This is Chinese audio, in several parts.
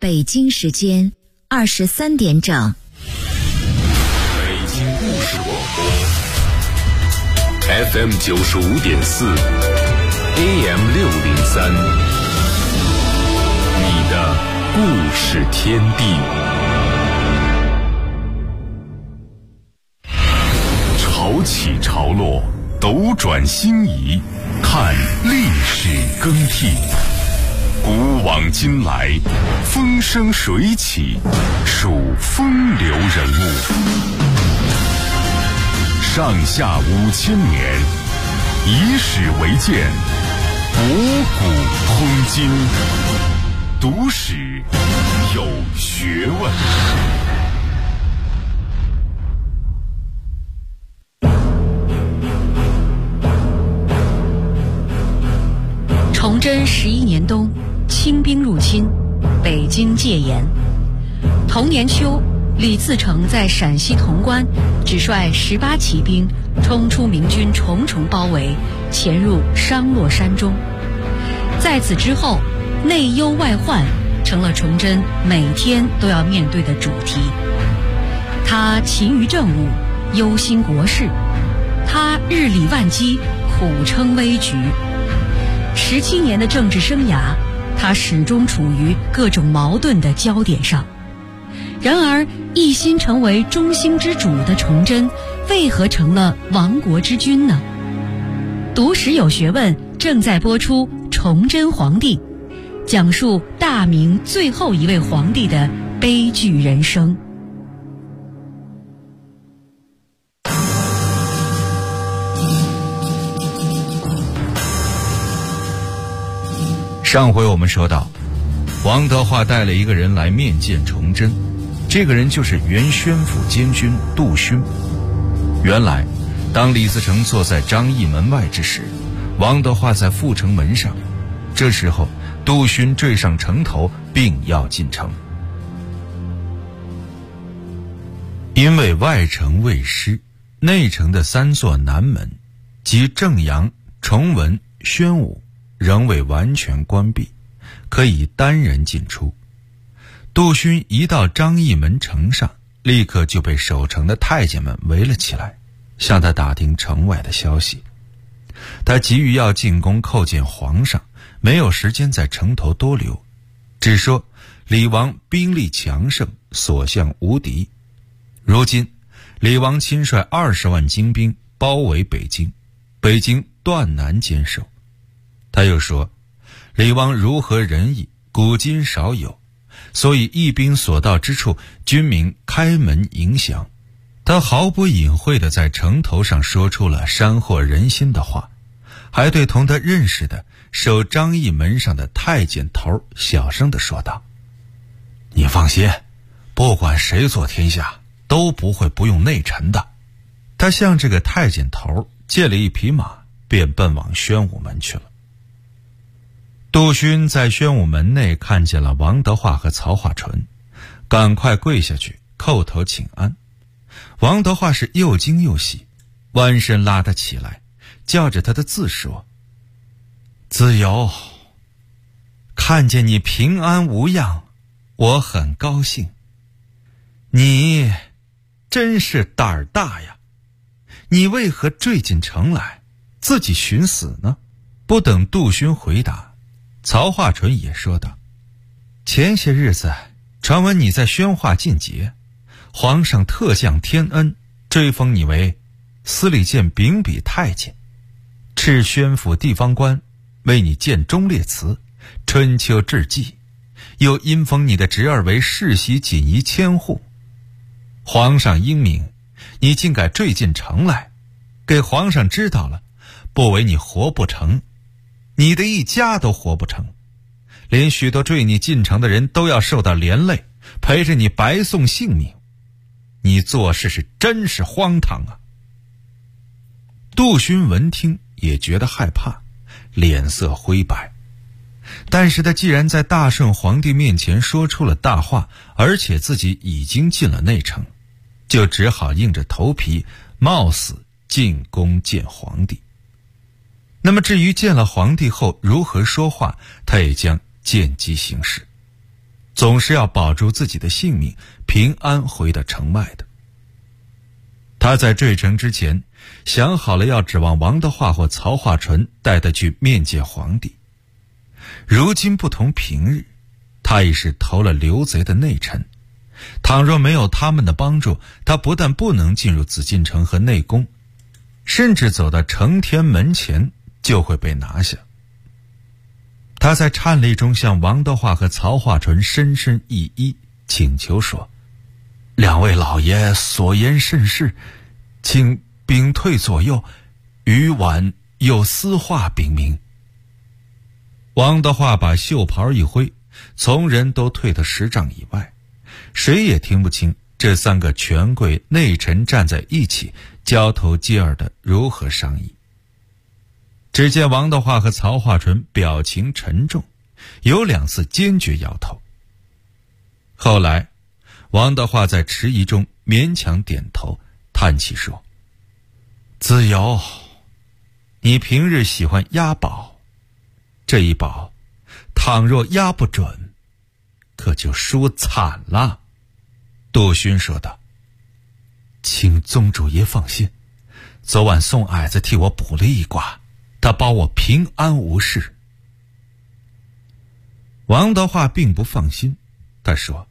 北京时间23点整。 北京故事广播 FM 95.4 AM 603，你的故事天地。潮起潮落，斗转星移，看历史更替。古往今来，风生水起，数风流人物。上下5000年，以史为鉴，博古通今，读史有学问。 崇祯11年冬，清兵入侵，北京戒严。同年秋，李自成在陕西潼关只率18骑兵冲出明军重重包围，潜入商洛山中。在此之后，内忧外患成了崇祯每天都要面对的主题。他勤于政务，忧心国事；他日理万机，苦撑危局。17年的政治生涯，他始终处于各种矛盾的焦点上。然而，一心成为中兴之主的崇祯，为何成了亡国之君呢？读史有学问正在播出《崇祯皇帝》，讲述大明最后一位皇帝的悲剧人生。 上回我们说到，王德化带了一个人来面见崇祯，这个人就是原宣府监军杜勋。原来当李自成坐在张义门外之时，王德化在阜成门上，这时候杜勋坠上城头，并要进城。因为外城未失，内城的3座南门即正阳、崇文、宣武仍未完全关闭，可以单人进出。杜勋一到张义门城上，立刻就被守城的太监们围了起来，向他打听城外的消息。他急于要进宫叩见皇上，没有时间在城头多留，只说李王兵力强盛，所向无敌。如今李王亲率20万精兵包围北京，北京断难坚守。他又说，李王如何仁义，古今少有，所以义兵所到之处，军民开门迎降。他毫不隐晦地在城头上说出了煽惑人心的话，还对同他认识的守张义门上的太监头小声地说道：你放心，不管谁做天下，都不会不用内臣的。他向这个太监头借了一匹马，便奔往宣武门去了。杜勋在宣武门内看见了王德化和曹化淳，赶快跪下去叩头请安。王德化是又惊又喜，弯身拉他起来，叫着他的字说：子由，看见你平安无恙，我很高兴。你真是胆儿大呀，你为何坠进城来，自己寻死呢？不等杜勋回答，曹化淳也说道：前些日子传闻你在宣化进节，皇上特降天恩，追封你为司礼监秉笔太监，敕宣府地方官为你建忠烈祠、春秋志记，又因封你的侄儿为世袭锦衣千户。皇上英明，你竟敢坠进城来，给皇上知道了，不为你活不成，你的一家都活不成，连许多坠你进城的人都要受到连累，陪着你白送性命。你做事是真是荒唐啊！杜勋闻听也觉得害怕，脸色灰白。但是他既然在大顺皇帝面前说出了大话，而且自己已经进了内城，就只好硬着头皮冒死进宫见皇帝。那么至于见了皇帝后如何说话，他也将见机行事。 总是要保住自己的性命，平安回到城外的。他在坠城之前想好了要指望王德化或曹化淳带他去面见皇帝。如今不同平日，他已是投了刘贼的内臣，倘若没有他们的帮助，他不但不能进入紫禁城和内宫，甚至走到承天门前就会被拿下。他在颤栗中向王德化和曹化淳深深一揖，请求说：两位老爷所言甚是，请屏退左右，余晚有私话禀明。王德化把袖袍一挥，从人都退到10丈以外，谁也听不清这3个权贵内臣站在一起，交头接耳的如何商议。只见王德化和曹化淳表情沉重，有2次坚决摇头。后来王德化在迟疑中勉强点头，叹气说：子由，你平日喜欢押宝，这一宝倘若押不准，可就输惨了。杜勋说道：请宗主爷放心，昨晚宋矮子替我卜了一卦，他保我平安无事。王德化并不放心，他说：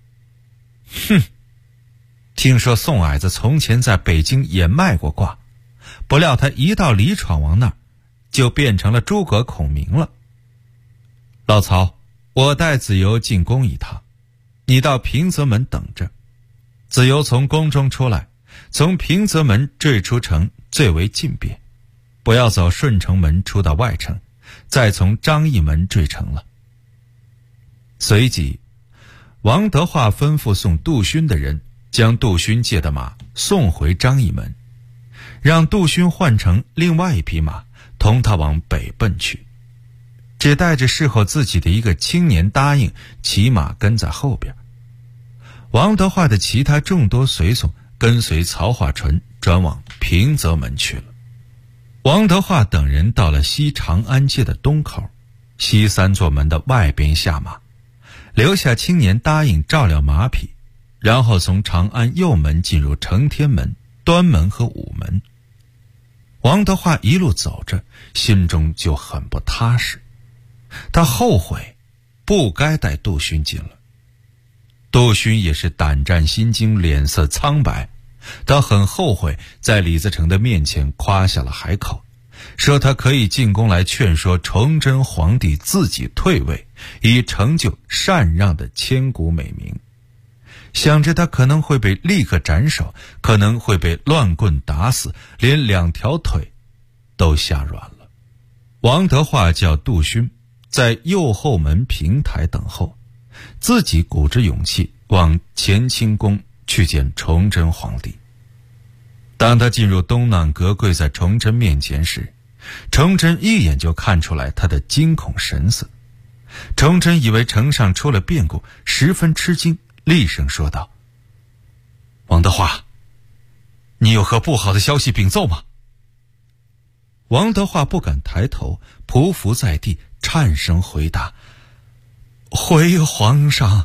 听说宋矮子从前在北京也卖过卦，不料他一到李闯王那儿，就变成了诸葛孔明了。老曹，我带子由进宫一趟，你到平泽门等着。子由从宫中出来，从平泽门坠出城最为近便，不要走顺城门出到外城，再从张义门坠城了。随即王德化吩咐送杜勋的人将杜勋借的马送回张义门，让杜勋换成另外一匹马，同他往北奔去，只带着侍候自己的一个青年答应骑马跟在后边。王德化的其他众多随从跟随曹化淳转往平泽门去了。王德化等人到了西长安街的东口，西3座门的外边下马，留下青年答应照料马匹，然后从长安右门进入承天门、端门和午门。王德化一路走着，心中就很不踏实，他后悔不该带杜勋进了。杜勋也是胆战心惊，脸色苍白，他很后悔在李自成的面前夸下了海口，说他可以进宫来劝说崇祯皇帝自己退位，以成就禅让的千古美名。想着他可能会被立刻斩首，可能会被乱棍打死，连2条腿都吓软了。王德化叫杜勋在右后门平台等候，自己鼓着勇气往乾清宫去见崇祯皇帝。当他进入东暖阁，跪在崇祯面前时，崇祯一眼就看出来他的惊恐神色。崇祯以为城上出了变故，十分吃惊，厉声说道：王德化，你有何不好的消息禀奏吗？王德化不敢抬头，匍匐在地，颤声回答：回皇上，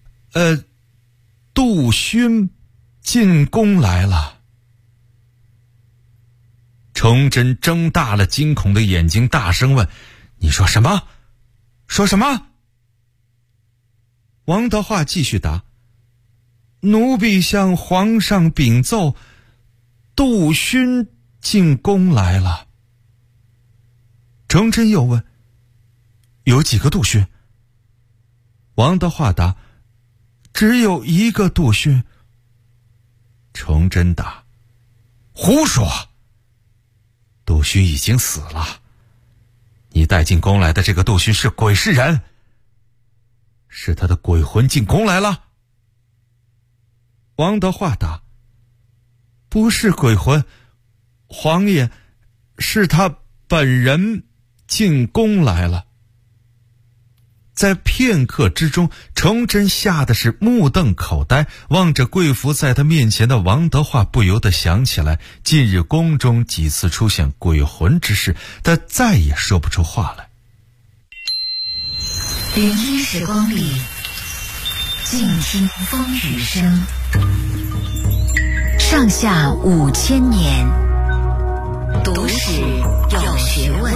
杜勋进宫来了。崇祯睁大了惊恐的眼睛，大声问：你说什么？说什么？王德化继续答：奴婢向皇上禀奏，杜勋进宫来了。崇祯又问：有几个杜勋？王德化答：只有一个杜勋。崇祯答：胡说！杜勋已经死了，你带进宫来的这个杜勋是鬼是人？是他的鬼魂进宫来了。王德化答：不是鬼魂，皇爷，是他本人进宫来了。在片刻之中，崇祯吓得是目瞪口呆，望着跪伏在他面前的王德化，不由得想起来近日宫中几次出现鬼魂之事，他再也说不出话来。 01时光里， 静听风雨声。上下5000年，读史有学问。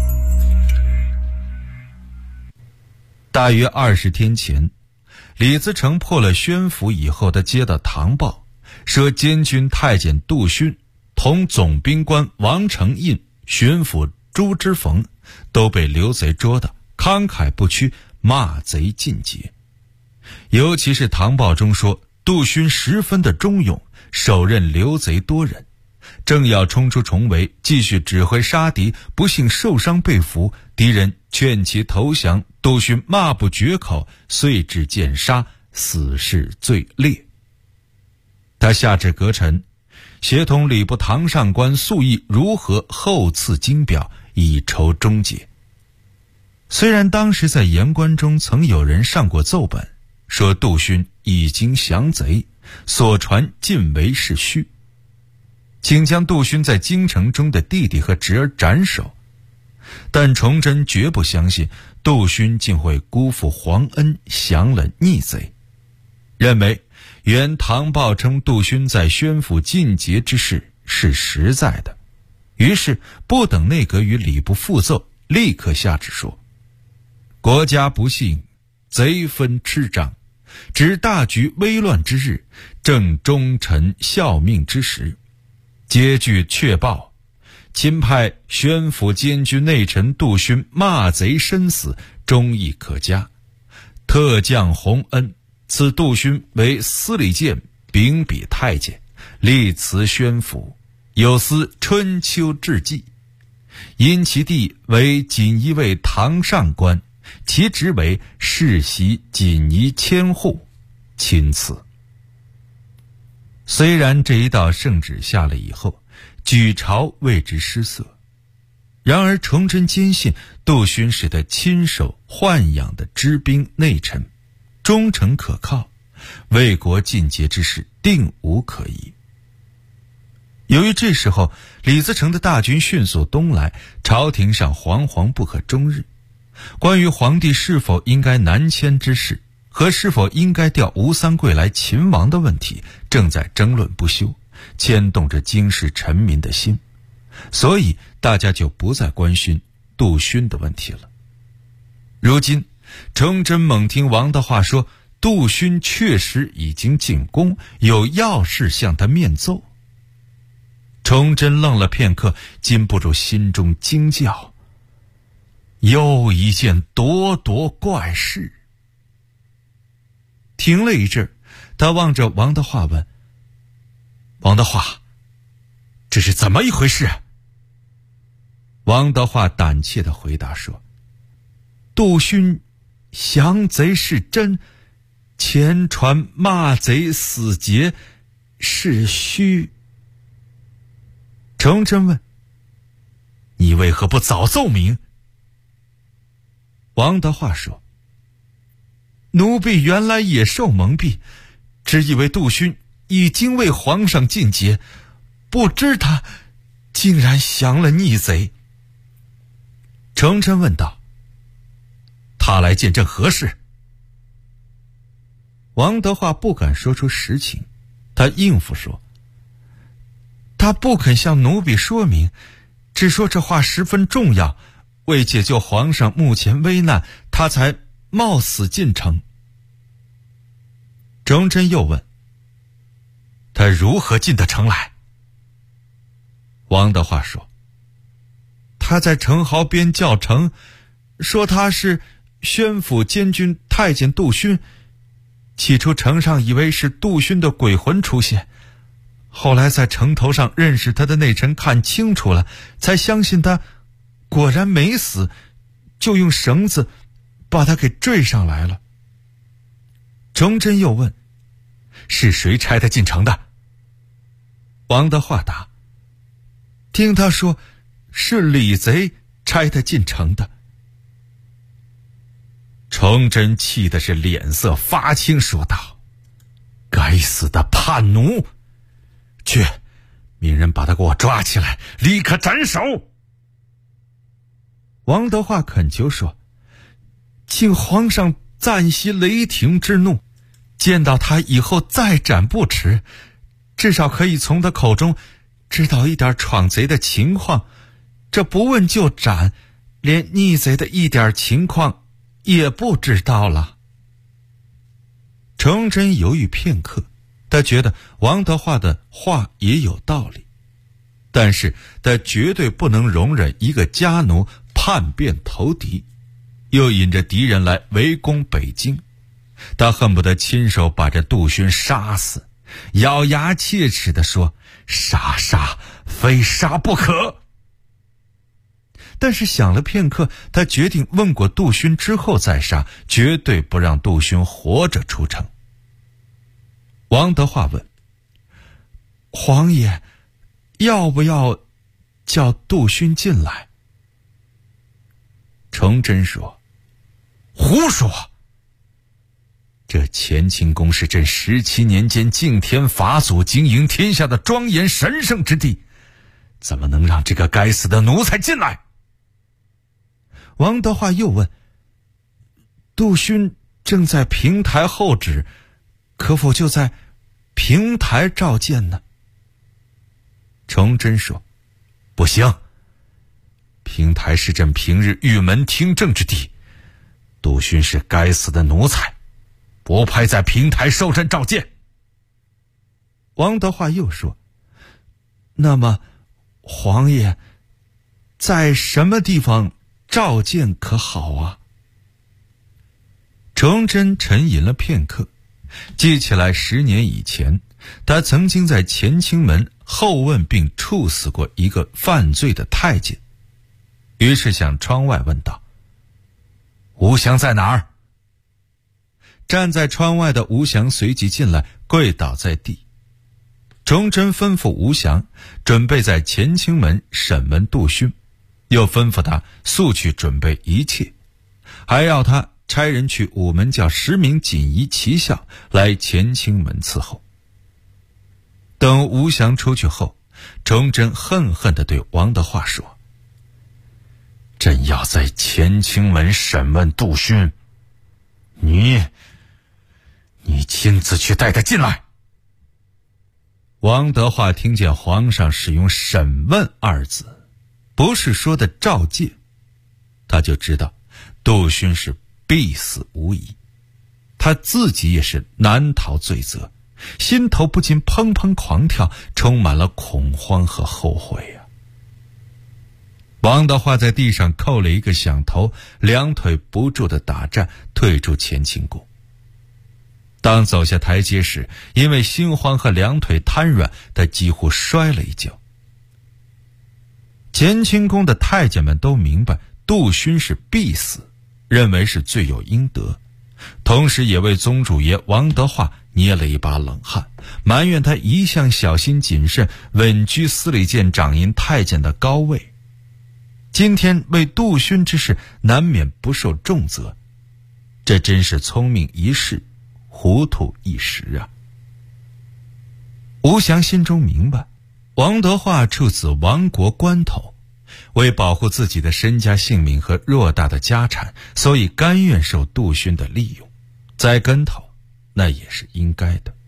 大约20天前，李自成破了宣府以后，他接到唐报，说监军太监杜勋同总兵官王承印、巡抚朱之冯都被刘贼捉的慷慨不屈，骂贼尽节。尤其是唐报中说，杜勋十分的忠勇，手刃刘贼多人，正要冲出重围，继续指挥杀敌，不幸受伤被俘，敌人劝其投降，杜勋骂不绝口，遂至剑杀，死势最烈。他下旨阁臣，协同礼部堂上官粟裕如何后赐金表，以酬终结。虽然当时在言官中曾有人上过奏本，说杜勋已经降贼，所传尽为是虚，请将杜勋在京城中的弟弟和侄儿斩首，但崇祯绝不相信杜勋竟会辜负皇恩，降了逆贼，认为原唐报称杜勋在宣府尽节之事是实在的，于是不等内阁与礼部复奏，立刻下旨说：国家不幸，贼分吃张，指大局危乱之日，正忠臣效命之时，皆据确报，钦派宣府监军内臣杜勋骂贼身死，忠义可嘉，特降洪恩，赐杜勋为司礼监，秉笔太监，立辞宣府，有司春秋志记，因其弟为锦衣卫堂上官，其职为世袭锦衣千户，钦此。虽然这一道圣旨下了以后，举朝为之失色，然而崇祯坚信杜勋是他亲手豢养的知兵内臣，忠诚可靠，为国尽节之事定无可疑。由于这时候李自成的大军迅速东来，朝廷上惶惶不可终日，关于皇帝是否应该南迁之事和是否应该调吴三桂来擒王的问题正在争论不休，牵动着京师臣民的心，所以大家就不再关心杜勋的问题了。如今崇祯猛听王的话说，杜勋确实已经进宫，有要事向他面奏。崇祯愣了片刻，禁不住心中惊叫，又一件咄咄怪事。停了一阵，他望着王德化问：王德化，这是怎么一回事？王德化胆怯地回答说：杜勋降贼是真，前传骂贼死节是虚。崇祯问：你为何不早奏明？王德化说：奴婢原来也受蒙蔽，只以为杜勋已经为皇上尽节，不知他竟然降了逆贼。崇祯问道：他来见证何事？王德化不敢说出实情，他应付说：他不肯向奴婢说明，只说这话十分重要，为解救皇上目前危难，他才冒死进城。崇祯又问：他如何进得城来？王德化说：他在城壕边叫城，说他是宣府监军太监杜勋。起初城上以为是杜勋的鬼魂出现，后来在城头上认识他的内臣看清楚了，才相信他果然没死，就用绳子把他给坠上来了。崇祯又问：是谁差他进城的？王德化答：听他说是李贼差他进城的。崇祯气的是脸色发青，说道：该死的叛奴，去，命人把他给我抓起来，立刻斩首。王德化恳求说：请皇上暂息雷霆之怒， 见到他以后再斩不迟，至少可以从他口中知道一点闯贼的情况，这不问就斩，连逆贼的一点情况也不知道了。崇祯犹豫片刻，他觉得王德化的话也有道理，但是他绝对不能容忍一个家奴叛变投敌，又引着敌人来围攻北京，他恨不得亲手把这杜勋杀死，咬牙切齿地说：杀，非杀不可。但是想了片刻，他决定问过杜勋之后再杀，绝对不让杜勋活着出城。王德化问：皇爷要不要叫杜勋进来？崇祯说：胡说！这乾清宫是朕17年间敬天法祖经营天下的庄严神圣之地，怎么能让这个该死的奴才进来？王德化又问：杜勋正在平台候旨，可否就在平台召见呢？崇祯说：不行，平台是朕平日御门听政之地，杜勋是该死的奴才，不派在平台受朕召见。王德化又说：那么皇爷在什么地方召见可好啊？崇祯沉吟了片刻，记起来10年以前，他曾经在乾清门后问并处死过一个犯罪的太监，于是向窗外问道：吴祥在哪儿？站在窗外的吴祥随即进来，跪倒在地。崇祯吩咐吴祥准备在乾清门审问杜勋，又吩咐他速去准备一切，还要他差人去午门叫10名锦衣骑校来乾清门伺候。等吴祥出去后，崇祯恨恨地对王德化说：朕要在乾清门审问杜勋，你亲自去带他进来。王德化听见皇上使用审问2字，不是说的召见，他就知道杜勋是必死无疑，他自己也是难逃罪责，心头不禁砰砰狂跳，充满了恐慌和后悔啊。王德化在地上扣了一个响头，两腿不住地打颤，退出乾清宫。当走下台阶时，因为心慌和两腿瘫软，他几乎摔了一跤。乾清宫的太监们都明白杜勋是必死，认为是罪有应得，同时也为宗主爷王德化捏了一把冷汗，埋怨他一向小心谨慎，稳居司礼监掌印太监的高位，今天为杜勋之事难免不受重责，这真是聪明一世，糊涂一时啊。吴祥心中明白，王德化处此亡国关头，为保护自己的身家性命和偌大的家产，所以甘愿受杜勋的利用，栽跟头那也是应该的。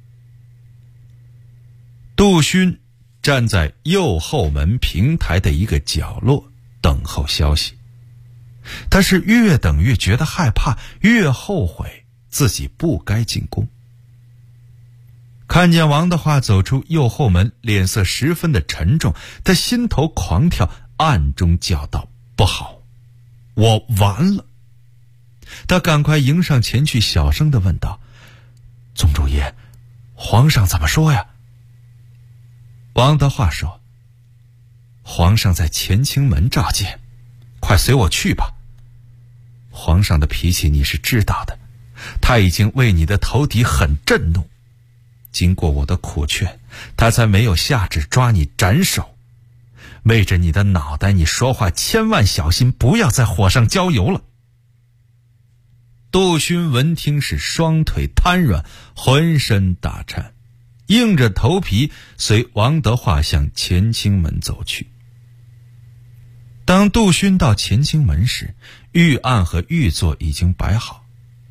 杜勋站在右后门平台的一个角落等候消息，他是越等越觉得害怕，越后悔自己不该进宫。看见王德化走出右后门，脸色十分的沉重，他心头狂跳，暗中叫道：不好，我完了。他赶快迎上前去，小声地问道：宗主爷，皇上怎么说呀？王德化说：皇上在乾清门召见，快随我去吧。皇上的脾气你是知道的，他已经为你的投敌很震怒，经过我的苦劝，他才没有下旨抓你斩首。为着你的脑袋，你说话千万小心，不要在火上浇油了。杜勋闻听是双腿瘫软，浑身打颤，硬着头皮随王德化向乾清门走去。当杜勋到乾清门时，御案和御座已经摆好。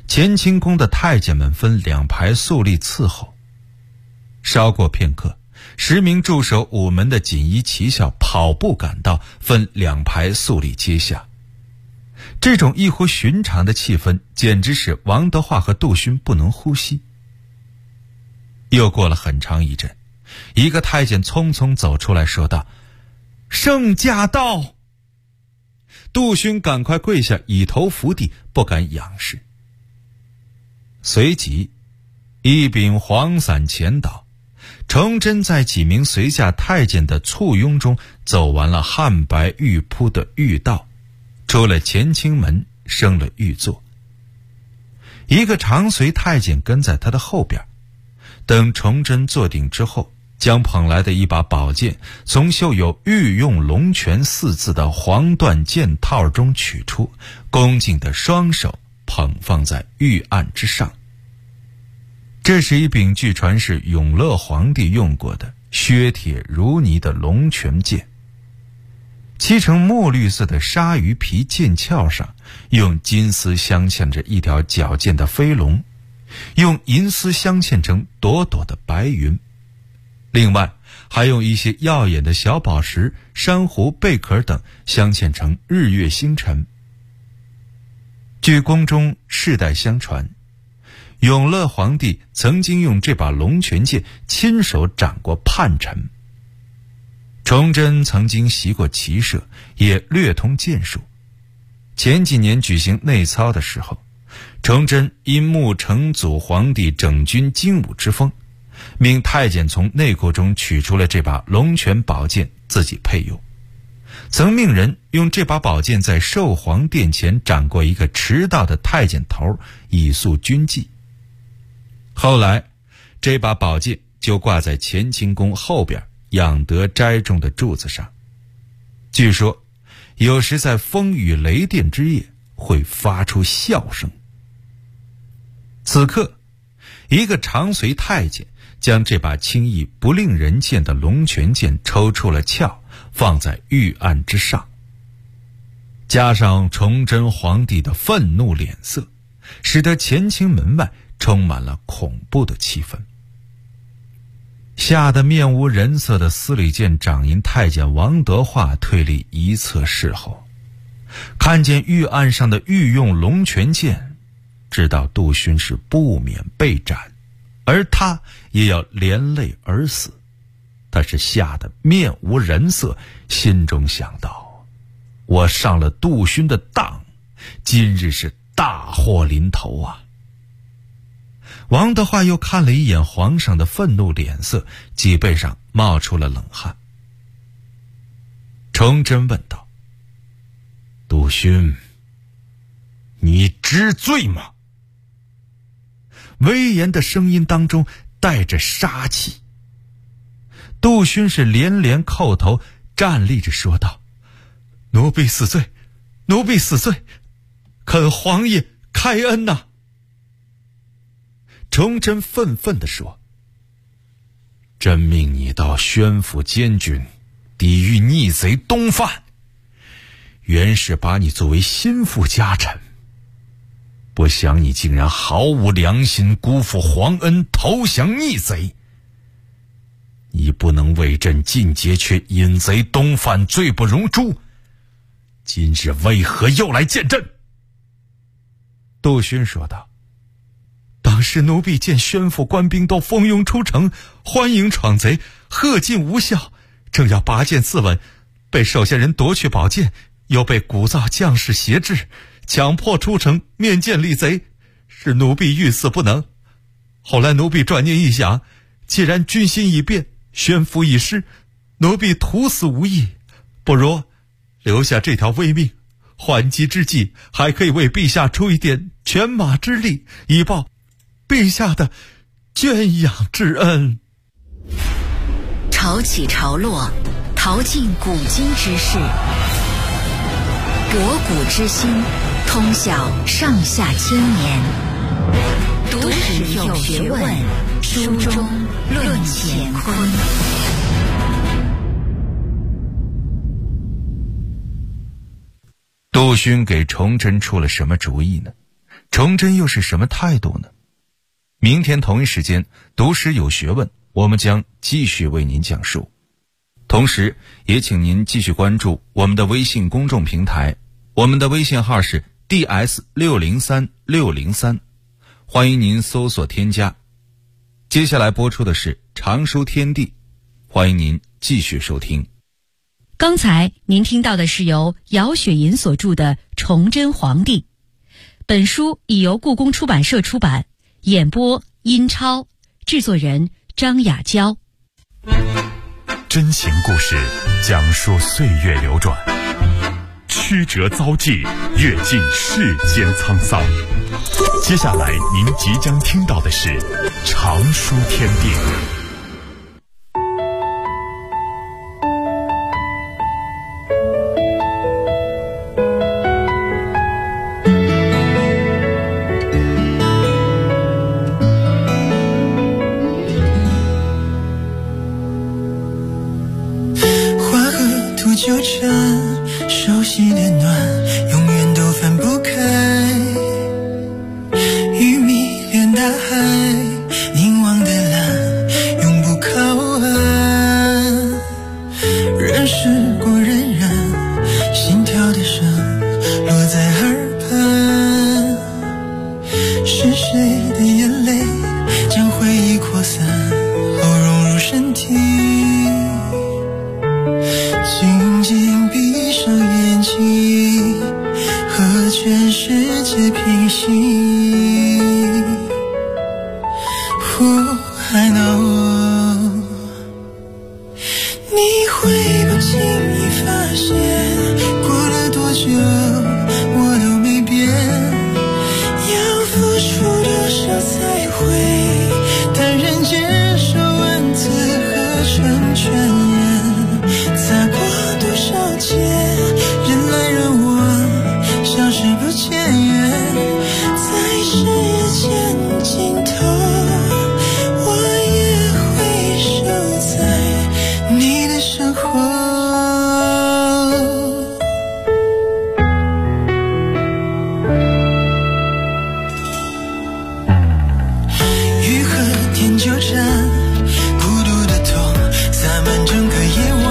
乾清宫的太监们分两排肃立伺候。稍过片刻，10名驻守午门的锦衣骑校跑步赶到，分两排肃立阶下。这种异乎寻常的气氛简直使王德化和杜勋不能呼吸。又过了很长一阵，一个太监匆匆走出来说道：“圣驾到！”杜勋赶快跪下，以头伏地，不敢仰视。随即一柄黄伞前倒，崇祯在几名随驾太监的簇拥中走完了汉白玉铺的御道，出了乾清门，升了御座。一个常随太监跟在他的后边，等崇祯坐定之后，将捧来的一把宝剑从绣有御用龙泉4字的黄缎剑套中取出，恭敬的双手捧放在御案之上。这是一柄据传是永乐皇帝用过的削铁如泥的龙泉剑，漆成墨绿色的鲨鱼皮剑鞘上用金丝镶嵌着一条矫健的飞龙，用银丝镶嵌成朵朵的白云，另外还用一些耀眼的小宝石、珊瑚、贝壳等镶嵌成日月星辰。据宫中世代相传，永乐皇帝曾经用这把龙泉剑亲手斩过叛臣。崇祯曾经习过骑射，也略通剑术。前几年举行内操的时候，崇祯因慕成祖皇帝整军精武之风，命太监从内库中取出了这把龙泉宝剑自己配用，曾命人用这把宝剑在寿皇殿前斩过一个迟到的太监头，以肃军纪。后来这把宝剑就挂在乾清宫后边养德斋中的柱子上，据说有时在风雨雷电之夜会发出笑声。此刻一个常随太监将这把轻易不令人见的龙泉剑抽出了鞘，放在御案之上。加上崇祯皇帝的愤怒脸色，使得乾清门外充满了恐怖的气氛。吓得面无人色的司礼监掌银太监王德化退立一侧侍候，看见御案上的御用龙泉剑，知道杜勋是不免被斩，而他也要连累而死。他是吓得面无人色，心中想到：我上了杜勋的当，今日是大祸临头啊！王德化又看了一眼皇上的愤怒脸色，脊背上冒出了冷汗。崇祯问道：杜勋，你知罪吗？威严的声音当中带着杀气。杜勋是连连叩头，站立着说道：奴婢死罪，奴婢死罪，恳皇爷开恩呐！崇祯愤愤地说：朕命你到宣府监军，抵御逆贼东犯，原是把你作为心腹家臣，不想你竟然毫无良心，辜负皇恩，投降逆贼。你不能为朕尽节，却引贼东犯，罪不容诛。今日为何又来见朕？杜勋说道：当时奴婢见宣府官兵都蜂拥出城，欢迎闯贼，贺尽无效，正要拔剑自刎，被手下人夺去宝剑，又被鼓噪将士挟制，强迫出城面见厉贼，使奴婢欲死不能。后来奴婢转念一想，既然军心已变，宣府已失，奴婢徒死无益，不如留下这条微命，缓急之际还可以为陛下出一点犬马之力，以报陛下的圈养之恩。 潮起潮落，淘尽古今之事，博古之今，通晓上下千年。读史有学问，书中论乾坤。杜勋给崇祯出了什么主意呢？ 崇祯又是什么态度呢？明天同一时间，读史有学问，我们将继续为您讲述。同时也请您继续关注我们的微信公众平台，我们的微信号是 DS603603，欢迎您搜索添加。接下来播出的是常书天地，欢迎您继续收听。 刚才您听到的是由姚雪银所著的《崇祯皇帝》，本书已由故宫出版社出版，演播殷超，制作人张雅娇。 真情故事讲述岁月流转，曲折遭际，阅尽世间沧桑。接下来您即将听到的是常书天地。 纠缠，熟悉的暖，永远都分不开。鱼迷恋大海，凝望的蓝，永不靠岸。人世过荏苒，心跳的声落在耳畔。是谁的眼泪，将回忆扩散，后融入身体。静静闭上眼睛，和全世界平息。I know， 你会不经意发现，过了多久我都没变。要付出多少才会坦然接受文字和成全言？擦过多少肩，人来人往，消失不见缘。在时间尽头，我也会守在你的身后。雨和天纠缠，孤独的痛洒满整个夜晚。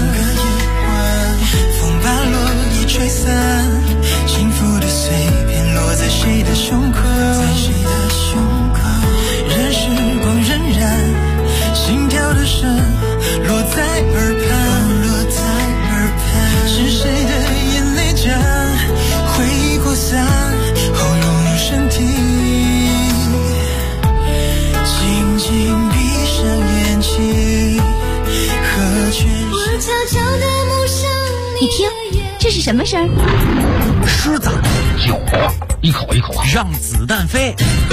吹散，幸福的碎片落在谁的胸口？任时光荏苒，心跳的声落在耳畔。是谁的眼泪将回忆扩散，后融入身体。静静闭上眼睛，和全世界。 你听，这是什么声？ 狮子，酒，一口一口让子弹飞。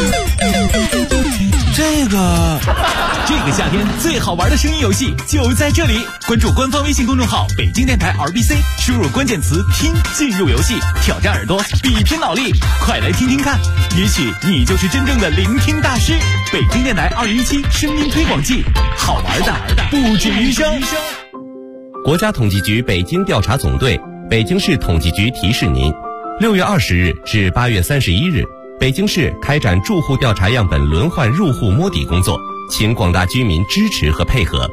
这个夏天最好玩的声音游戏就在这里，关注官方微信公众号北京电台 RBC， 输入关键词听进入游戏，挑战耳朵，比拼脑力，快来听听看，也许你就是真正的聆听大师。北京电台2017声音推广季，好玩的不止余生。 国家统计局北京调查总队、北京市统计局提示您：6月20日至8月31日，北京市开展住户调查样本轮换入户摸底工作，请广大居民支持和配合。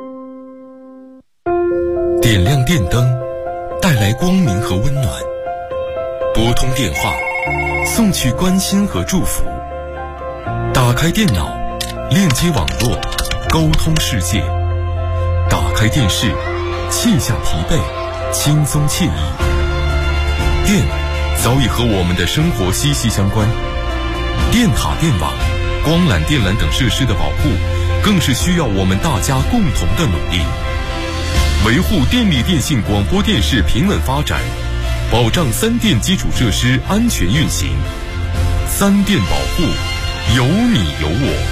点亮电灯，带来光明和温暖；拨通电话，送去关心和祝福；打开电脑，链接网络，沟通世界；打开电视，卸下疲惫，轻松惬意。电早已和我们的生活息息相关，电塔、电网、光缆、电缆等设施的保护，更是需要我们大家共同的努力。维护电力电信广播电视平稳发展，保障三电基础设施安全运行。三电保护，有你有我。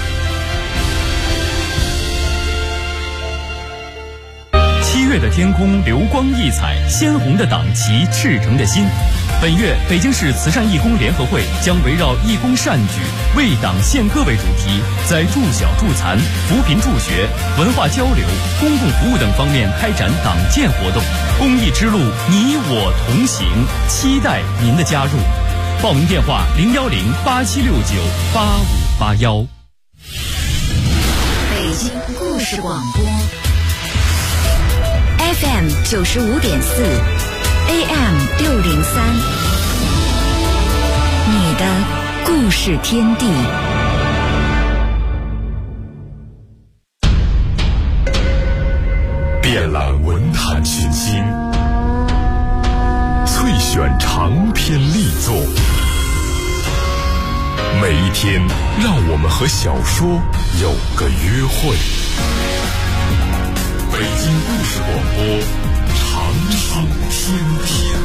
7月的天空流光溢彩，鲜红的党旗赤诚的心。本月北京市慈善义工联合会将围绕义工善举、为党献歌为主题，在助小助残、扶贫助学、文化交流、公共服务等方面开展党建活动。公益之路，你我同行，期待您的加入。 报名电话010-8769-8581。 北京故事广播 FM 95.4 AM 603，你的故事天地。 遍览文坛群星，萃选长篇力作。每一天，让我们和小说有个约会。北京故事广播，长长天地。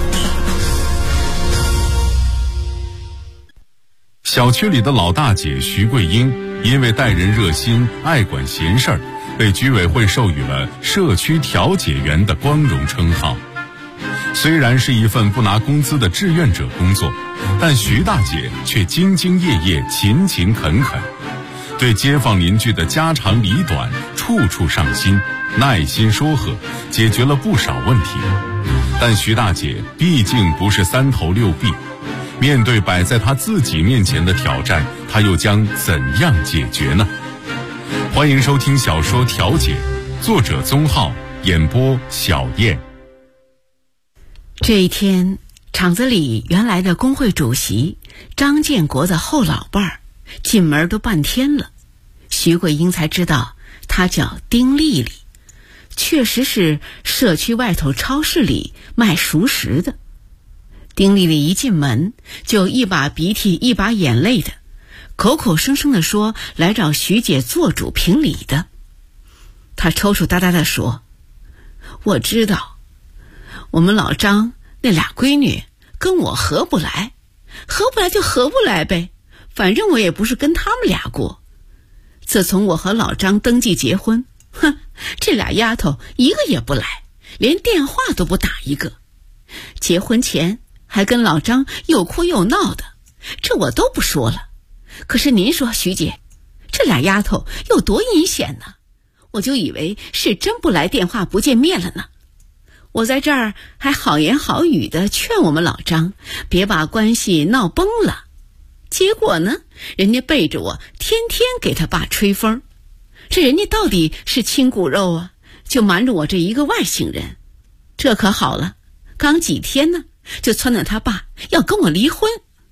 小区里的老大姐徐桂英，因为待人热心、爱管闲事儿，被居委会授予了社区调解员的光荣称号。虽然是一份不拿工资的志愿者工作，但徐大姐却兢兢业业、勤勤恳恳，对街坊邻居的家长里短处处上心，耐心说和，解决了不少问题。但徐大姐毕竟不是三头六臂，面对摆在她自己面前的挑战，她又将怎样解决呢？欢迎收听小说《调解》，作者宗浩，演播小燕。 这一天，厂子里原来的工会主席张建国的后老伴儿进门都半天了，徐桂英才知道他叫丁丽丽，确实是社区外头超市里卖熟食的。丁丽丽一进门就一把鼻涕一把眼泪的，口口声声地说来找徐姐做主评理的。她抽抽搭搭地说：“我知道我们老张那俩闺女跟我合不来，合不来就合不来呗，反正我也不是跟他们俩过。自从我和老张登记结婚，这俩丫头一个也不来，连电话都不打一个。结婚前还跟老张又哭又闹的，这我都不说了。可是您说徐姐，这俩丫头有多阴险呢？我就以为是真不来电话不见面了呢。我在这儿还好言好语的劝我们老张别把关系闹崩了，结果呢，人家背着我天天给他爸吹风。这人家到底是亲骨肉啊，就瞒着我这一个外姓人。这可好了，刚几天呢，就撺掇他爸要跟我离婚。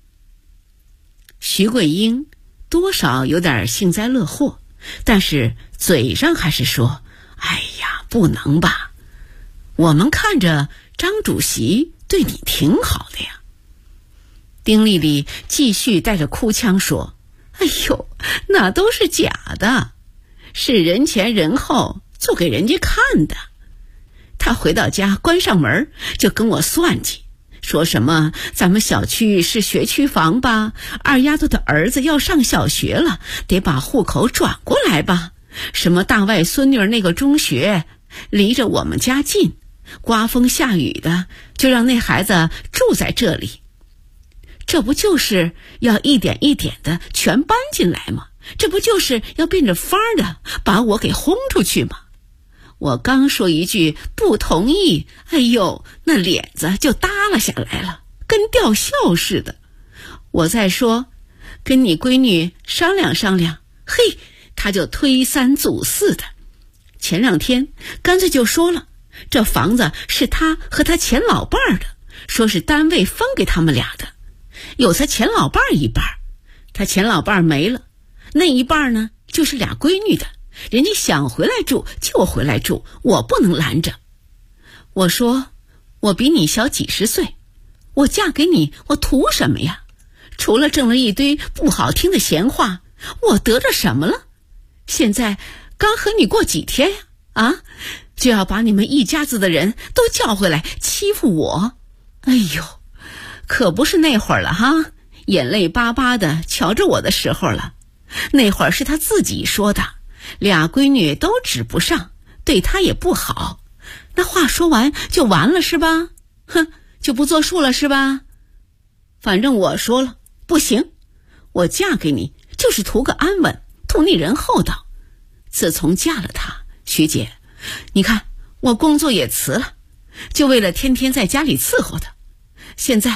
徐桂英多少有点幸灾乐祸，但是嘴上还是说：“哎呀，不能吧，我们看着张主席对你挺好的呀。”丁丽丽继续带着哭腔说：“哎呦，那都是假的，是人前人后做给人家看的。”她回到家关上门就跟我算计，说什么咱们小区是学区房吧，二丫头的儿子要上小学了，得把户口转过来吧，什么大外孙女那个中学离着我们家近，刮风下雨的就让那孩子住在这里。这不就是要一点一点的全搬进来吗？这不就是要变着法儿的把我给轰出去吗？我刚说一句不同意，哎呦，那脸子就耷拉下来了，跟吊孝似的。我再说跟你闺女商量商量，嘿，她就推三阻四的。前两天干脆就说了，这房子是他和他前老伴儿的，说是单位分给他们俩的，有他前老伴儿一半，他前老伴儿没了，那一半呢就是俩闺女的，人家想回来住就回来住，我不能拦着。我说我比你小几十岁，我嫁给你我图什么呀？除了挣了一堆不好听的闲话，我得着什么了？现在刚和你过几天呀，就要把你们一家子的人都叫回来欺负我。哎呦，可不是那会儿了哈，眼泪巴巴的瞧着我的时候了。那会儿是他自己说的，俩闺女都指不上，对他也不好。那话说完就完了是吧？就不作数了是吧？反正我说了，不行，我嫁给你就是图个安稳，图你人厚道。自从嫁了他，徐姐，你看我工作也辞了，就为了天天在家里伺候他。现在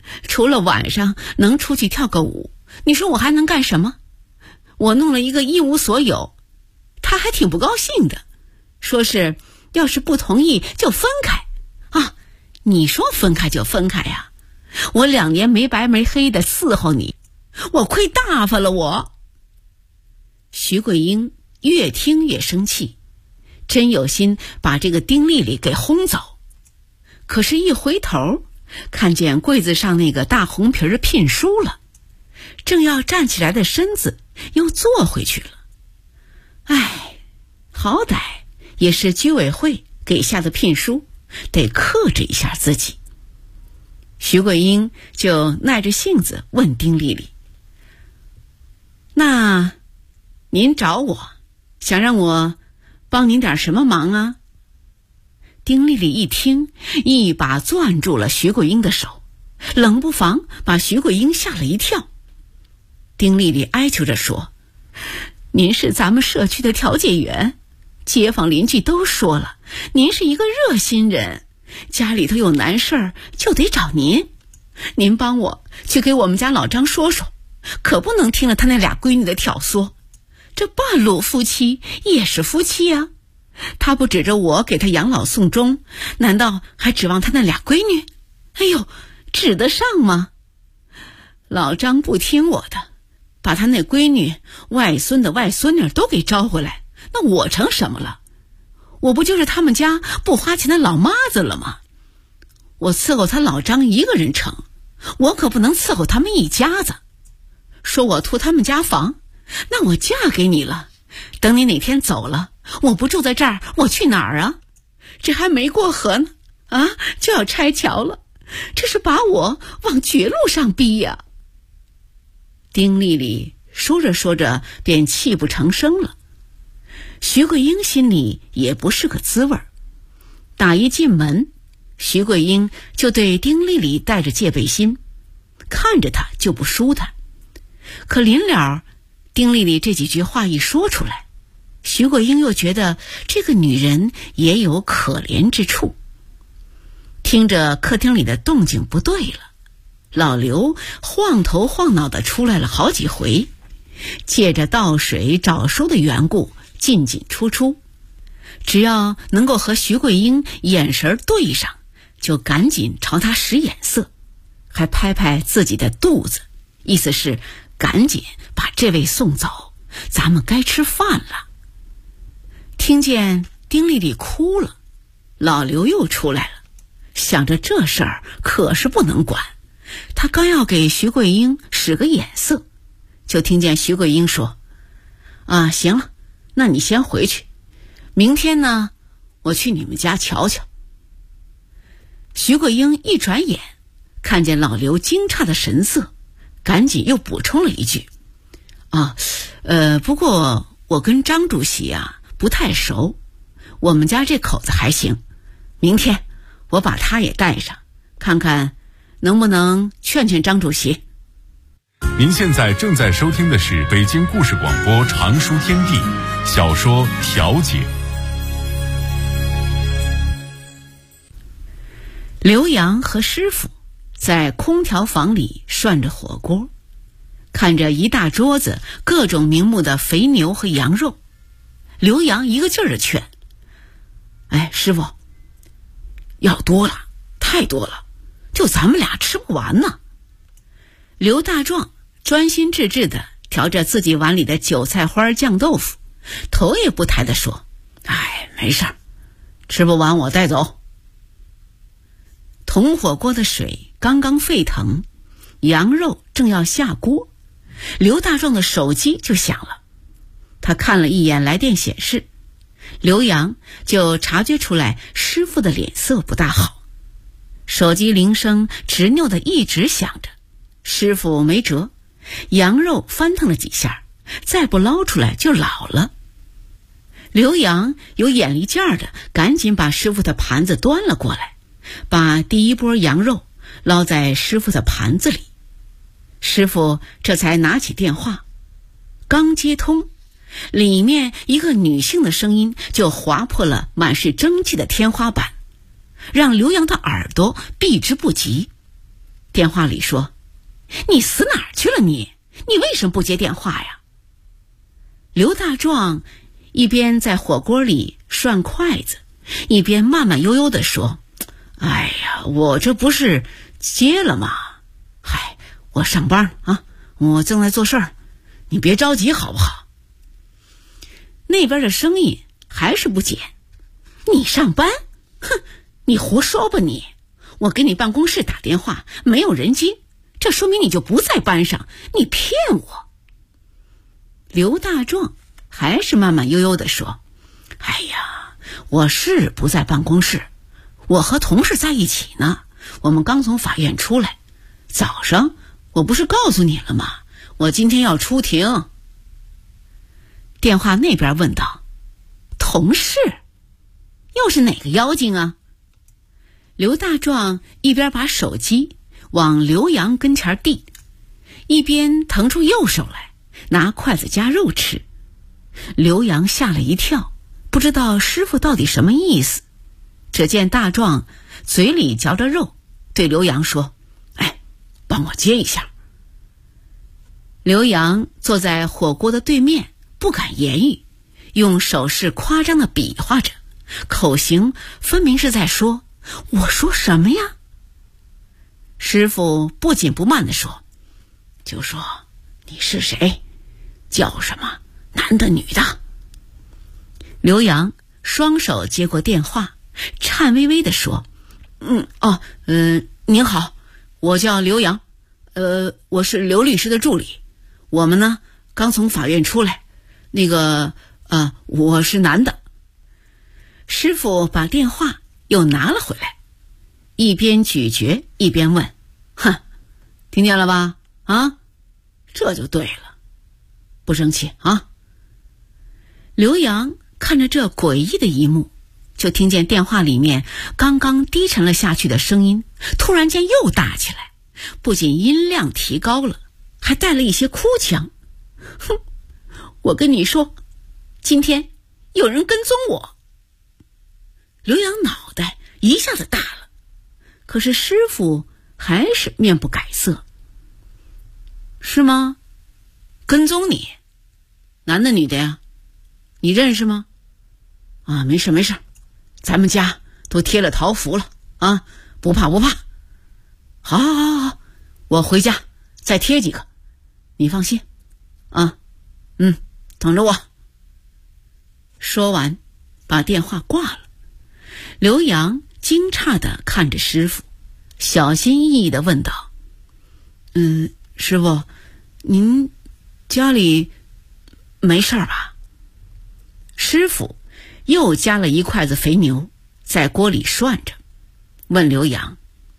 除了晚上能出去跳个舞，你说我还能干什么？我弄了一个一无所有，他还挺不高兴的，说是要是不同意就分开啊！你说分开就分开呀？我2年没白没黑的伺候你，我亏大发了我。徐桂英越听越生气，真有心把这个丁丽丽给轰走，可是一回头看见柜子上那个大红皮儿聘书了，正要站起来的身子又坐回去了。唉，好歹也是居委会给下的聘书，得克制一下自己。徐桂英就耐着性子问丁丽丽：那您找我，想让我帮您点什么忙啊？丁丽丽一听，一把攥住了徐桂英的手，冷不防把徐桂英吓了一跳。丁丽丽哀求着说：您是咱们社区的调解员，街坊邻居都说了，您是一个热心人，家里头有难事儿就得找您，您帮我去给我们家老张说说，可不能听了他那俩闺女的挑唆，这半路夫妻也是夫妻啊，他不指着我给他养老送终，难道还指望他那俩闺女？哎呦，指得上吗？老张不听我的，把他那闺女、外孙的外孙女都给招回来，那我成什么了？我不就是他们家不花钱的老妈子了吗？我伺候他老张一个人成，我可不能伺候他们一家子。说我图他们家房，那我嫁给你了，等你哪天走了，我不住在这儿，我去哪儿啊？这还没过河呢，啊，就要拆桥了，这是把我往绝路上逼呀！丁丽丽说着说着便泣不成声了。徐桂英心里也不是个滋味儿。打一进门，徐桂英就对丁丽丽带着戒备心，看着她就不舒坦。可临了，丁丽丽这几句话一说出来，徐桂英又觉得这个女人也有可怜之处。听着客厅里的动静不对了，老刘晃头晃脑的出来了好几回，借着倒水找书的缘故进进出出，只要能够和徐桂英眼神对上，就赶紧朝她使眼色，还拍拍自己的肚子，意思是赶紧把这位送走，咱们该吃饭了。听见丁丽丽哭了，老刘又出来了，想着这事儿可是不能管，他刚要给徐桂英使个眼色，就听见徐桂英说：啊，行了，那你先回去，明天呢，我去你们家瞧瞧。徐桂英一转眼看见老刘惊诧的神色，赶紧又补充了一句：啊，不过我跟张主席啊不太熟，我们家这口子还行，明天我把他也带上，看看能不能劝劝张主席。 您现在正在收听的是北京故事广播常书天地小说《调解》。 刘洋和师傅在空调房里涮着火锅，看着一大桌子各种名目的肥牛和羊肉，刘洋一个劲儿的劝：哎，师傅，要多了，太多了，就咱们俩吃不完呢。刘大壮专心致志地调着自己碗里的韭菜花酱豆腐，头也不抬地说：哎，没事儿，吃不完我带走。铜火锅的水刚刚沸腾，羊肉正要下锅，刘大壮的手机就响了。他看了一眼来电显示，刘洋就察觉出来师傅的脸色不大好。手机铃声执拗的一直响着，师傅没辙，羊肉翻腾了几下，再不捞出来就老了。刘洋有眼力劲儿的赶紧把师傅的盘子端了过来，把第一波羊肉捞在师傅的盘子里。师傅这才拿起电话，刚接通，里面一个女性的声音就划破了满是蒸汽的天花板，让刘洋的耳朵避之不及。 电话里说：“你死哪儿去了你？你为什么不接电话呀？”刘大壮一边在火锅里涮筷子，一边慢慢悠悠地说：“哎呀，我这不是接了吗？嗨，我上班啊，我正在做事儿，你别着急好不好？”那边的声音还是不解：“你上班？哼，你胡说吧你！我给你办公室打电话，没有人接，这说明你就不在班上，你骗我。”刘大壮还是慢慢悠悠地说：“哎呀，我是不在办公室，我和同事在一起呢，我们刚从法院出来。早上我不是告诉你了吗？我今天要出庭。”电话那边问道：“同事？又是哪个妖精啊？”刘大壮一边把手机往刘洋跟前递，一边腾出右手来拿筷子夹肉吃。刘洋吓了一跳，不知道师傅到底什么意思。只见大壮嘴里嚼着肉，对刘洋说：“哎，帮我接一下。”刘洋坐在火锅的对面，不敢言语，用手势夸张地比划着，口型分明是在说：“我说什么呀？”师傅不紧不慢地说：“就说你是谁，叫什么，男的女的。”刘洋双手接过电话，颤巍巍地说：“您好，我叫刘洋，我是刘律师的助理，我们呢刚从法院出来，我是男的。”师傅把电话又拿了回来，一边咀嚼一边问：“哼，听见了吧？啊，这就对了，不生气啊。”刘洋看着这诡异的一幕，就听见电话里面刚刚低沉了下去的声音突然间又大起来，不仅音量提高了，还带了一些哭腔。“哼，我跟你说，今天有人跟踪我。”刘洋脑袋一下子大了，可是师傅还是面不改色。“是吗？跟踪你？男的女的呀？你认识吗？”“啊，没事没事，咱们家都贴了桃符了啊，不怕不怕。好，我回家再贴几个，你放心啊。等着我。”说完把电话挂了。刘洋惊诧地看着师傅，小心翼翼地问道：“师傅，您家里没事吧？”师傅又夹了一筷子肥牛在锅里涮着，问刘洋：“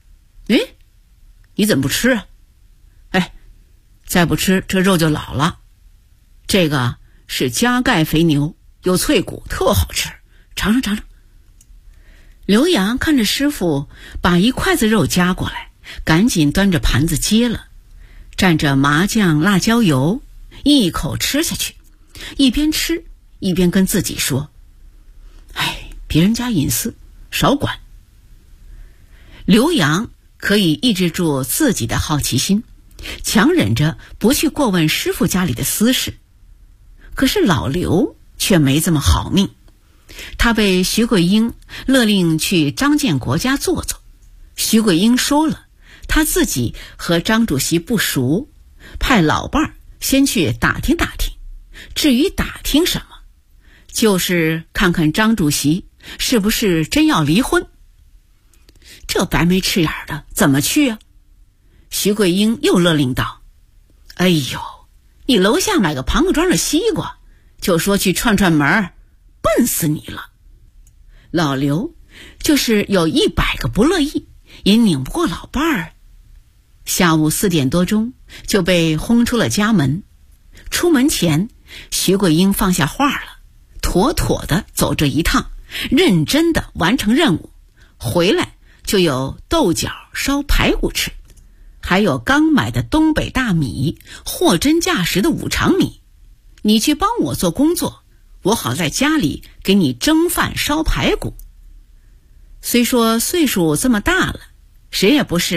你怎么不吃啊？再不吃这肉就老了。这个是加钙肥牛，有脆骨，特好吃，尝尝尝尝。”刘洋看着师傅把一筷子肉夹过来，赶紧端着盘子接了，蘸着麻酱辣椒油一口吃下去，一边吃一边跟自己说：“别人家隐私少管。”刘洋可以抑制住自己的好奇心，强忍着不去过问师傅家里的私事。可是老刘却没这么好命，他被徐桂英勒令去张建国家坐坐。徐桂英说了，他自己和张主席不熟，派老伴儿先去打听打听。至于打听什么，就是看看张主席是不是真要离婚。这白眉赤眼的怎么去啊？徐桂英又勒令道：“你楼下买个庞各庄的西瓜，就说去串串门，笨死你了。”老刘就是有100个不乐意，也拧不过老伴儿。下午4点多钟就被轰出了家门。出门前，徐桂英放下话了，妥妥的走这一趟，认真的完成任务，回来就有豆角烧排骨吃，还有刚买的东北大米，货真价实的五常米。你去帮我做工作，我好在家里给你蒸饭烧排骨。虽说岁数这么大了，谁也不是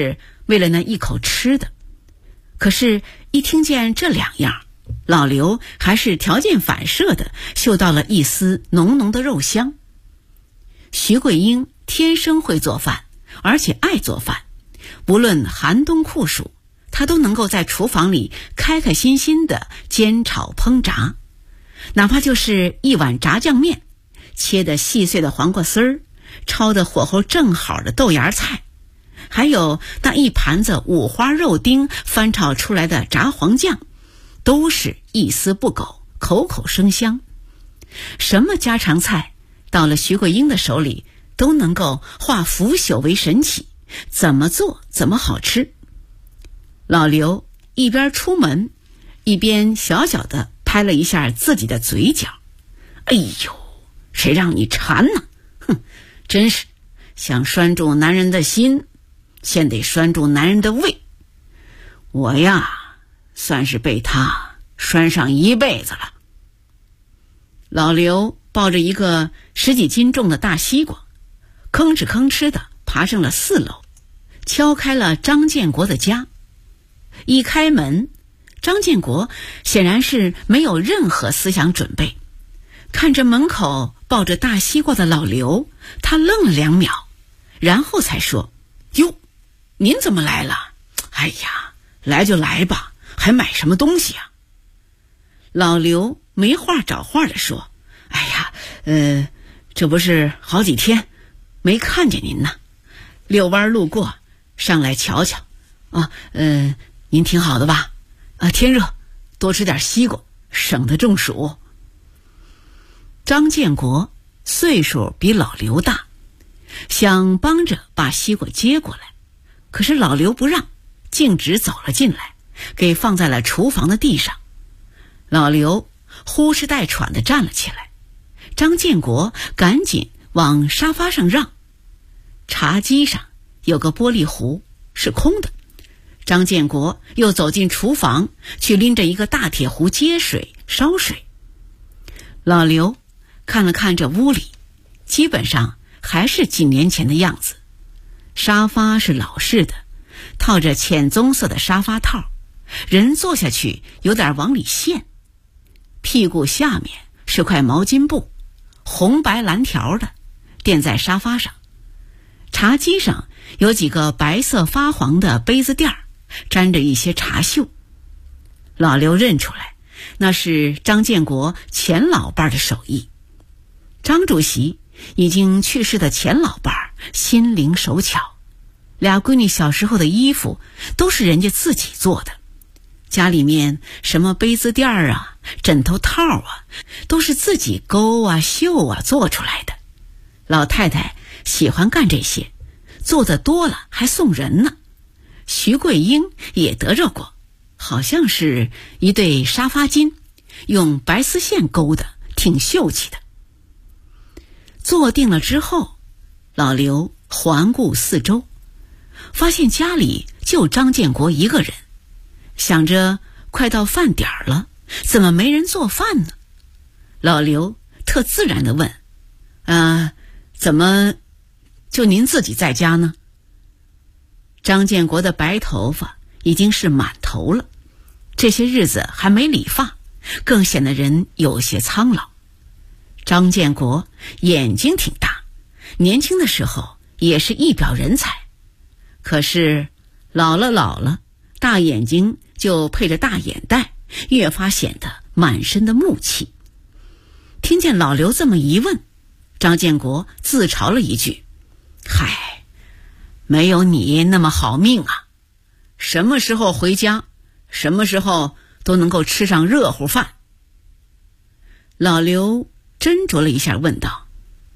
为了那一口吃的。可是一听见这2样，老刘还是条件反射地嗅到了一丝浓浓的肉香。徐桂英天生会做饭，而且爱做饭，无论寒冬酷暑，她都能够在厨房里开开心心地煎炒烹炸。哪怕就是一碗炸酱面，切得细碎的黄瓜丝儿，焯得火候正好的豆芽菜，还有那一盘子五花肉丁翻炒出来的炸黄酱，都是一丝不苟，口口生香。什么家常菜到了徐桂英的手里都能够化腐朽为神奇，怎么做怎么好吃。老刘一边出门一边小小的拍了一下自己的嘴角，哎呦，谁让你馋呢？哼，真是想拴住男人的心，先得拴住男人的胃。我呀，算是被他拴上一辈子了。老刘抱着一个10几斤重的大西瓜，吭哧吭哧的爬上了4楼，敲开了张建国的家。一开门，张建国显然是没有任何思想准备，看着门口抱着大西瓜的老刘，他愣了2秒，然后才说：哟，您怎么来了？哎呀，来就来吧，还买什么东西啊？老刘没话找话地说：哎呀，这不是好几天没看见您呢，遛弯路过上来瞧瞧啊。您挺好的吧？天热，多吃点西瓜，省得中暑。张建国岁数比老刘大，想帮着把西瓜接过来，可是老刘不让，径直走了进来，给放在了厨房的地上。老刘呼哧带喘地站了起来，张建国赶紧往沙发上让。茶几上有个玻璃壶是空的，张建国又走进厨房去拎着一个大铁壶接水烧水。老刘看了看这屋里，基本上还是几年前的样子。沙发是老式的，套着浅棕色的沙发套，人坐下去有点往里陷。屁股下面是块毛巾布，红白蓝条的，垫在沙发上。茶几上有几个白色发黄的杯子垫儿，沾着一些茶锈。老刘认出来，那是张建国前老伴的手艺。张主席已经去世的前老伴心灵手巧，俩闺女小时候的衣服都是人家自己做的，家里面什么杯子垫儿啊、枕头套啊，都是自己勾啊、绣啊做出来的。老太太喜欢干这些，做的多了还送人呢。徐桂英也得着过，好像是一对沙发巾，用白丝线勾的，挺秀气的。坐定了之后，老刘环顾四周，发现家里就张建国一个人，想着快到饭点了，怎么没人做饭呢？老刘特自然地问：怎么就您自己在家呢？张建国的白头发已经是满头了，这些日子还没理发，更显得人有些苍老。张建国眼睛挺大，年轻的时候也是一表人才，可是老了，大眼睛就配着大眼袋，越发显得满身的木气。听见老刘这么一问，张建国自嘲了一句：嗨，没有你那么好命啊，什么时候回家，什么时候都能够吃上热乎饭。老刘斟酌了一下问道：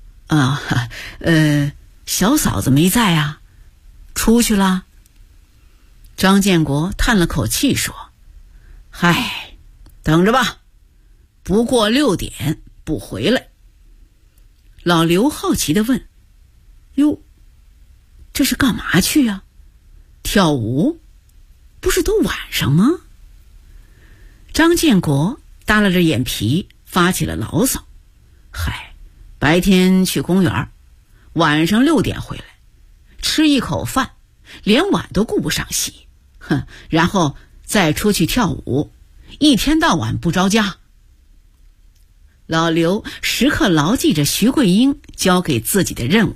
小嫂子没在啊，出去了？张建国叹了口气说：嗨，等着吧，不过6点不回来。老刘好奇地问：哟，这是干嘛去啊？跳舞？不是都晚上吗？张建国耷拉着眼皮发起了牢骚：嗨，白天去公园，晚上6点回来，吃一口饭， 连碗都顾不上洗，然后再出去跳舞，一天到晚不着家。老刘时刻牢记着徐桂英交给自己的任务。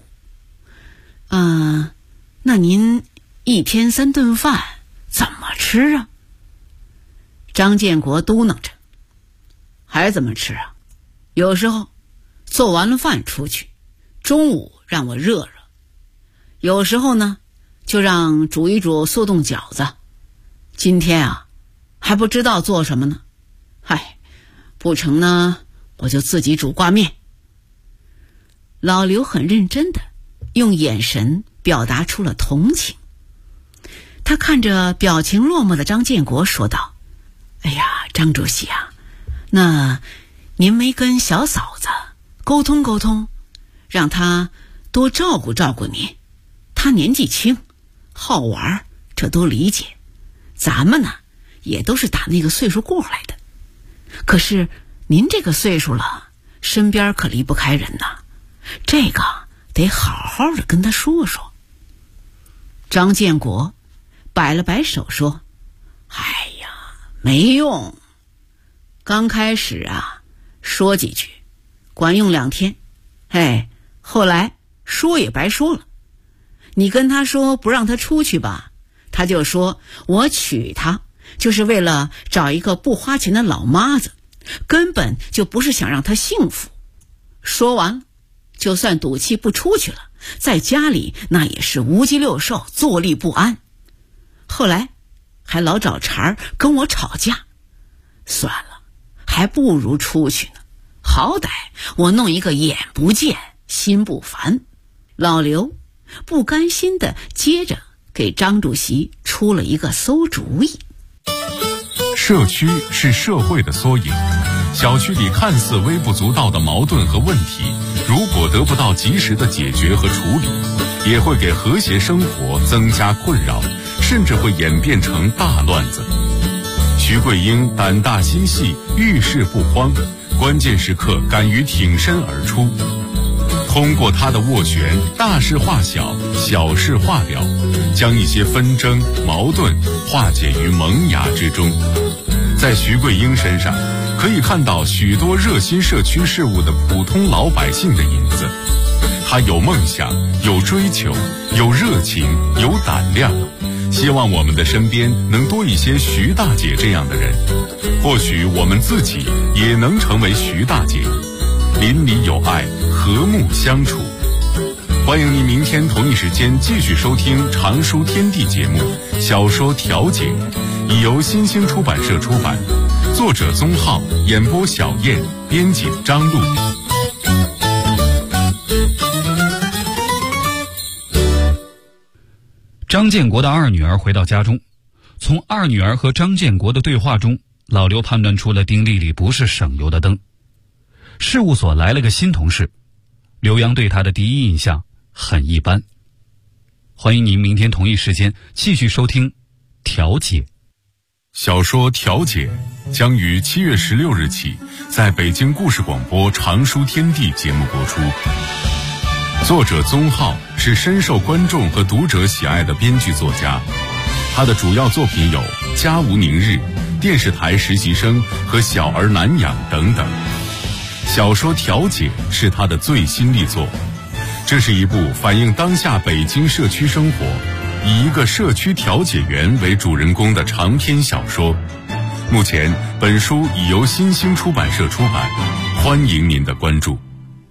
那您一天3顿饭怎么吃啊？张建国嘟囔着。还怎么吃啊？有时候做完了饭出去，中午让我热热，有时候呢就让煮一煮速冻饺子。今天啊还不知道做什么呢，不成呢我就自己煮挂面。老刘很认真的用眼神表达出了同情。他看着表情落寞的张建国说道：哎呀，张主席啊，那您没跟小嫂子沟通沟通，让她多照顾照顾您。她年纪轻好玩，这都理解，咱们呢也都是打那个岁数过来的。可是您这个岁数了，身边可离不开人呐，这个得好好的跟他说说。张建国摆了摆手说：哎呀，没用，刚开始啊说几句管用2天，后来说也白说了。你跟他说不让他出去吧，他就说我娶她就是为了找一个不花钱的老妈子，根本就不是想让她幸福。说完了，就算赌气不出去了，在家里那也是无鸡六兽，坐立不安。后来还老找茬跟我吵架，算了，还不如出去呢，好歹我弄一个眼不见心不烦。老刘不甘心的接着给张主席出了一个馊主意。 社区是社会的缩影，小区里看似微不足道的矛盾和问题，如果得不到及时的解决和处理，也会给和谐生活增加困扰，甚至会演变成大乱子。徐桂英胆大心细，遇事不慌，关键时刻敢于挺身而出。通过他的斡旋，大事化小，小事化了，将一些纷争矛盾化解于萌芽之中。在徐桂英身上可以看到许多热心社区事务的普通老百姓的影子。他有梦想，有追求，有热情，有胆量。希望我们的身边能多一些徐大姐这样的人，或许我们自己也能成为徐大姐，邻里有爱，和睦相处。欢迎您明天同一时间继续收听常书天地节目《小说调解》，已由新兴出版社出版，作者宗浩，演播小燕，编辑张璐。 张建国的二女儿回到家中，从二女儿和张建国的对话中，老刘判断出了丁丽丽不是省油的灯。事务所来了个新同事，刘洋对他的第一印象很一般。欢迎您明天同一时间继续收听《调解》。 小说《调解》将于7月16日起在北京故事广播常书天地节目播出。作者宗浩是深受观众和读者喜爱的编剧作家，他的主要作品有《家无宁日》、电视台实习生和小儿难养等等。小说《调解》是他的最新力作，这是一部反映当下北京社区生活，以一个社区调解员为主人公的长篇小说。目前本书已由新兴出版社出版，欢迎您的关注。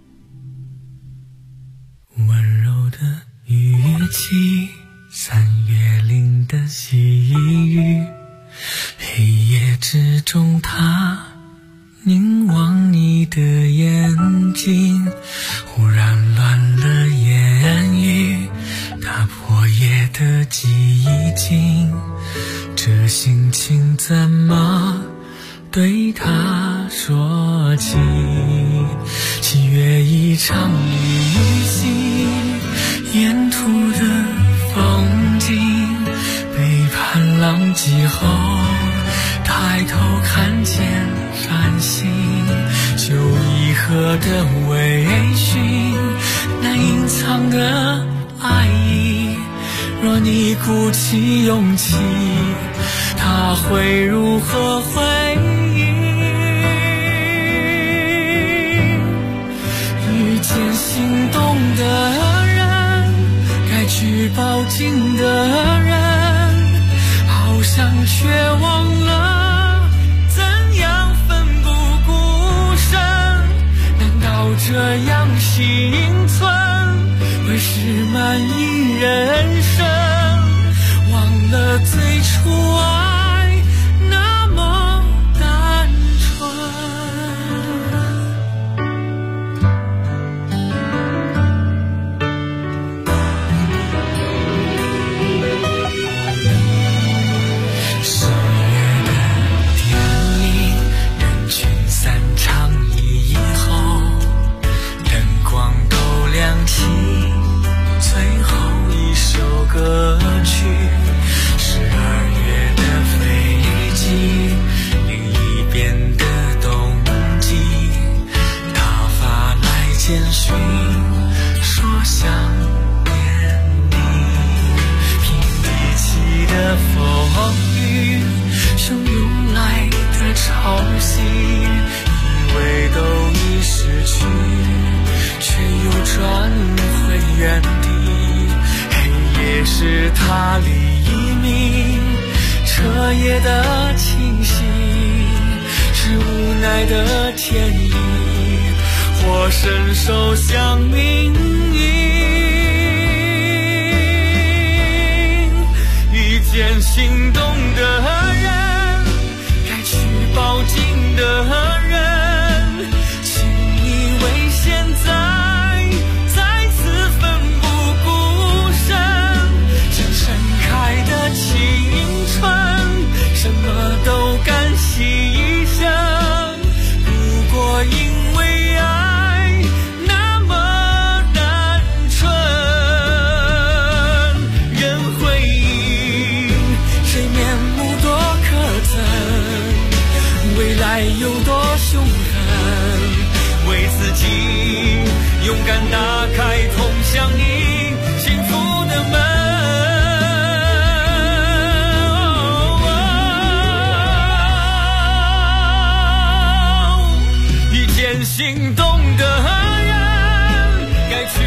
温柔的语气，3月里的细雨，黑夜之中他凝望你的眼睛，忽然乱了言语，打破夜的寂静，这心情怎么对他说起？7月一场旅行，沿途的风景，背叛浪迹后抬头看见繁星，旧以何的微醺，那隐藏的爱意若你鼓起勇气，他会如何回应？遇见心动的人，该去抱紧的人，好像却忘了怎样奋不顾身。难道这样幸存会是满意人生？忘了最初爱那么单纯。10月的电影，人群散场以后，灯光都亮起，最后一首歌曲。12月的飞机，另一边的冬季，他发来简讯说想念你。平地起的风雨，汹涌来的潮汐，以为都已失去，却又转回原地。黑夜是他黎明，彻夜的清醒，是无奈的天意，或伸手向命运。遇见心动的人，该去抱紧的人，请你为现在再次奋不顾身。像盛开的青春，什么都甘牺牲。如果因为爱那么单纯，人回应，谁面目多可憎，未来有多凶狠，为自己勇敢打开通向你幸福的门。心动的人，该去